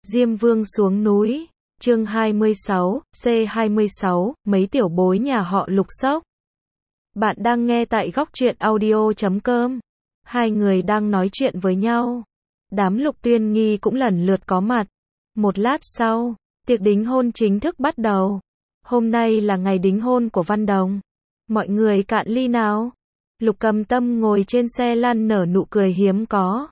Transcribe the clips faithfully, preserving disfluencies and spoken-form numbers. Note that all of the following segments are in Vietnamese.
Diêm Vương xuống núi, chương hai mươi sáu, C hai mươi sáu, mấy tiểu bối nhà họ Lục sốc. Bạn đang nghe tại góc truyện audio chấm com. Hai người đang nói chuyện với nhau. Đám Lục Tuyên Nghi cũng lần lượt có mặt. Một lát sau, tiệc đính hôn chính thức bắt đầu. Hôm nay là ngày đính hôn của Văn Đồng. Mọi người cạn ly nào. Lục Cầm Tâm ngồi trên xe lăn nở nụ cười hiếm có.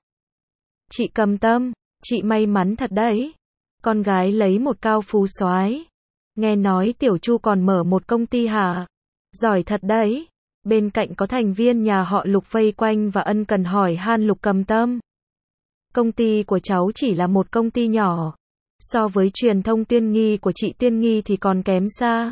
Chị Cầm Tâm, chị may mắn thật đấy. Con gái lấy một cao phú soái. Nghe nói Tiểu Chu còn mở một công ty hả? Giỏi thật đấy. Bên cạnh có thành viên nhà họ Lục vây quanh và ân cần hỏi han Lục Cầm Tâm. Công ty của cháu chỉ là một công ty nhỏ. So với truyền thông Tuyên Nghi của chị Tuyên Nghi thì còn kém xa.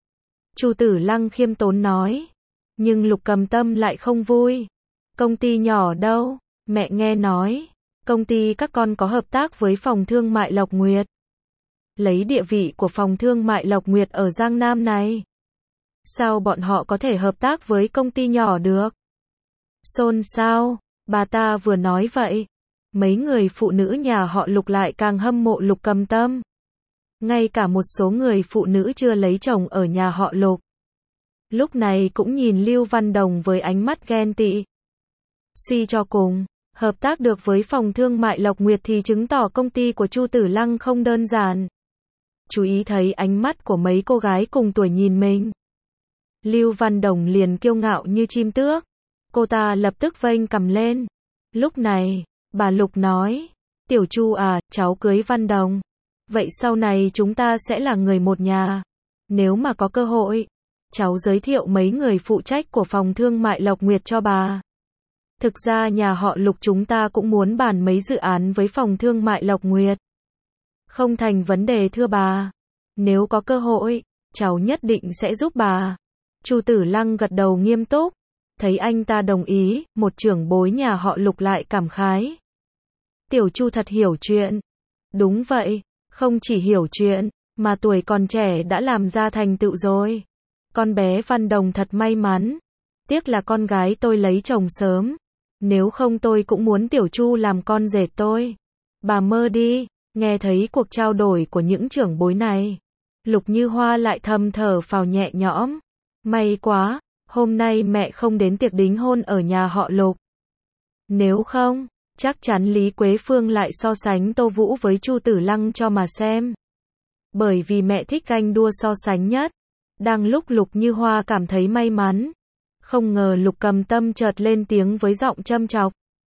Chu Tử Lăng khiêm tốn nói. Nhưng Lục Cầm Tâm lại không vui. Công ty nhỏ đâu, mẹ nghe nói. Công ty các con có hợp tác với phòng thương mại Lộc Nguyệt. Lấy địa vị của phòng thương mại Lộc Nguyệt ở Giang Nam này. Sao bọn họ có thể hợp tác với công ty nhỏ được? Xôn xao, bà ta vừa nói vậy. Mấy người phụ nữ nhà họ Lục lại càng hâm mộ Lục Cầm Tâm. Ngay cả một số người phụ nữ chưa lấy chồng ở nhà họ Lục. Lúc này cũng nhìn Lưu Văn Đồng với ánh mắt ghen tị. Suy cho cùng, hợp tác được với phòng thương mại Lộc Nguyệt thì chứng tỏ công ty của Chu Tử Lăng không đơn giản. Chú ý thấy ánh mắt của mấy cô gái cùng tuổi nhìn mình. Lưu Văn Đồng liền kiêu ngạo như chim tước. Cô ta lập tức vênh cằm lên. Lúc này, bà Lục nói, Tiểu Chu à, cháu cưới Văn Đồng. Vậy sau này chúng ta sẽ là người một nhà. Nếu mà có cơ hội, cháu giới thiệu mấy người phụ trách của phòng thương mại Lộc Nguyệt cho bà. Thực ra nhà họ Lục chúng ta cũng muốn bàn mấy dự án với phòng thương mại Lộc Nguyệt. Không thành vấn đề thưa bà. Nếu có cơ hội, cháu nhất định sẽ giúp bà. Chu Tử Lăng gật đầu nghiêm túc. Thấy anh ta đồng ý, một trưởng bối nhà họ Lục lại cảm khái. Tiểu Chu thật hiểu chuyện. Đúng vậy, không chỉ hiểu chuyện, mà tuổi còn trẻ đã làm ra thành tựu rồi. Con bé Văn Đồng thật may mắn. Tiếc là con gái tôi lấy chồng sớm. Nếu không tôi cũng muốn Tiểu Chu làm con rể tôi. Bà mơ đi. Nghe thấy cuộc trao đổi của những trưởng bối này, Lục Như Hoa lại thầm thở phào nhẹ nhõm. May quá, hôm nay mẹ không đến tiệc đính hôn ở nhà họ Lục. Nếu không, chắc chắn Lý Quế Phương lại so sánh Tô Vũ với Chu Tử Lăng cho mà xem. Bởi vì mẹ thích ganh đua so sánh nhất. Đang lúc Lục Như Hoa cảm thấy may mắn, không ngờ Lục Cầm Tâm chợt lên tiếng với giọng châm chọc.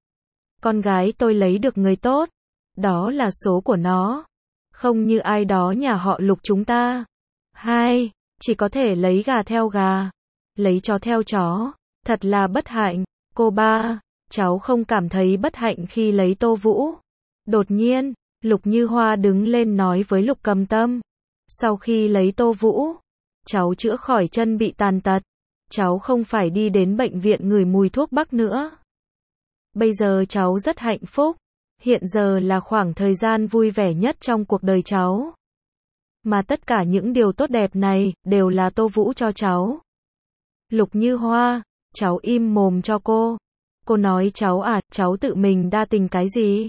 Con gái tôi lấy được người tốt. Đó là số của nó. Không như ai đó nhà họ Lục chúng ta. Hai, chỉ có thể lấy gà theo gà. Lấy chó theo chó. Thật là bất hạnh. Cô ba, cháu không cảm thấy bất hạnh khi lấy Tô Vũ. Đột nhiên, Lục Như Hoa đứng lên nói với Lục Cầm Tâm. Sau khi lấy Tô Vũ, cháu chữa khỏi chân bị tàn tật. Cháu không phải đi đến bệnh viện ngửi mùi thuốc bắc nữa. Bây giờ cháu rất hạnh phúc. Hiện giờ là khoảng thời gian vui vẻ nhất trong cuộc đời cháu. Mà tất cả những điều tốt đẹp này, đều là Tô Vũ cho cháu. Lục Như Hoa, cháu im mồm cho cô. Cô nói cháu à, cháu tự mình đa tình cái gì?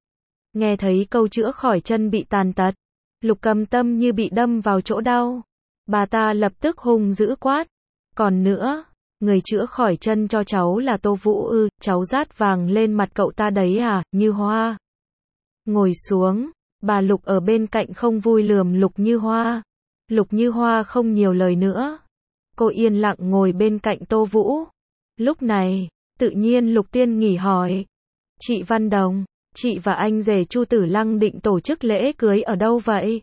Nghe thấy câu chữa khỏi chân bị tàn tật, Lục Cầm Tâm như bị đâm vào chỗ đau. Bà ta lập tức hung dữ quát. Còn nữa, người chữa khỏi chân cho cháu là Tô Vũ ư, cháu rát vàng lên mặt cậu ta đấy à, Như Hoa. Ngồi xuống, bà Lục ở bên cạnh không vui lườm Lục Như Hoa. Lục Như Hoa không nhiều lời nữa. Cô yên lặng ngồi bên cạnh Tô Vũ. Lúc này, tự nhiên Lục Tiên nghỉ hỏi. Chị Văn Đồng, chị và anh rể Chu Tử Lăng định tổ chức lễ cưới ở đâu vậy?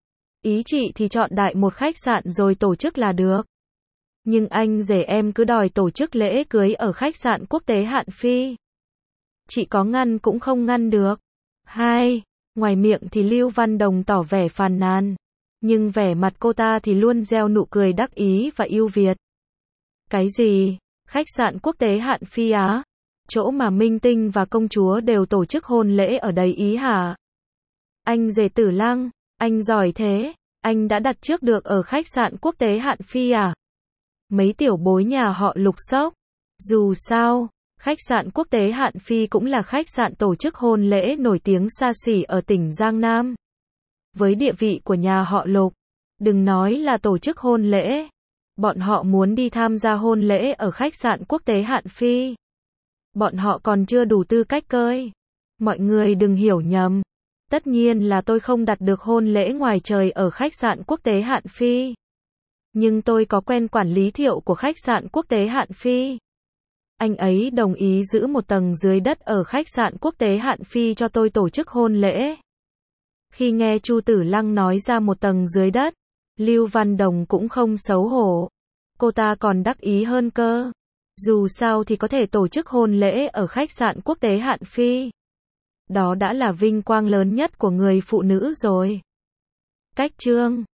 Ý chị thì chọn đại một khách sạn rồi tổ chức là được. Nhưng anh rể em cứ đòi tổ chức lễ cưới ở khách sạn quốc tế Hạn Phi. Chị có ngăn cũng không ngăn được. Hai, ngoài miệng thì Lưu Văn Đồng tỏ vẻ phàn nàn. Nhưng vẻ mặt cô ta thì luôn gieo nụ cười đắc ý và ưu việt. Cái gì? Khách sạn quốc tế Hạn Phi á? Chỗ mà minh tinh và công chúa đều tổ chức hôn lễ ở đấy ý hả? Anh rể Tử Lăng, anh giỏi thế. Anh đã đặt trước được ở khách sạn quốc tế Hạn Phi à? Mấy tiểu bối nhà họ Lục sốc. Dù sao, khách sạn quốc tế Hạn Phi cũng là khách sạn tổ chức hôn lễ nổi tiếng xa xỉ ở tỉnh Giang Nam. với địa vị của nhà họ Lục, đừng nói là tổ chức hôn lễ, bọn họ muốn đi tham gia hôn lễ ở khách sạn quốc tế Hạn Phi. Bọn họ còn chưa đủ tư cách cơi. Mọi người đừng hiểu nhầm. Tất nhiên là tôi không đặt được hôn lễ ngoài trời ở khách sạn quốc tế Hạn Phi. Nhưng tôi có quen quản lý Thiệu của khách sạn quốc tế Hạn Phi. Anh ấy đồng ý giữ một tầng dưới đất ở khách sạn quốc tế Hạn Phi cho tôi tổ chức hôn lễ. Khi nghe Chu Tử Lăng nói ra một tầng dưới đất, Lưu Văn Đồng cũng không xấu hổ. Cô ta còn đắc ý hơn cơ. Dù sao thì có thể tổ chức hôn lễ ở khách sạn quốc tế Hạn Phi. Đó đã là vinh quang lớn nhất của người phụ nữ rồi. Cách chương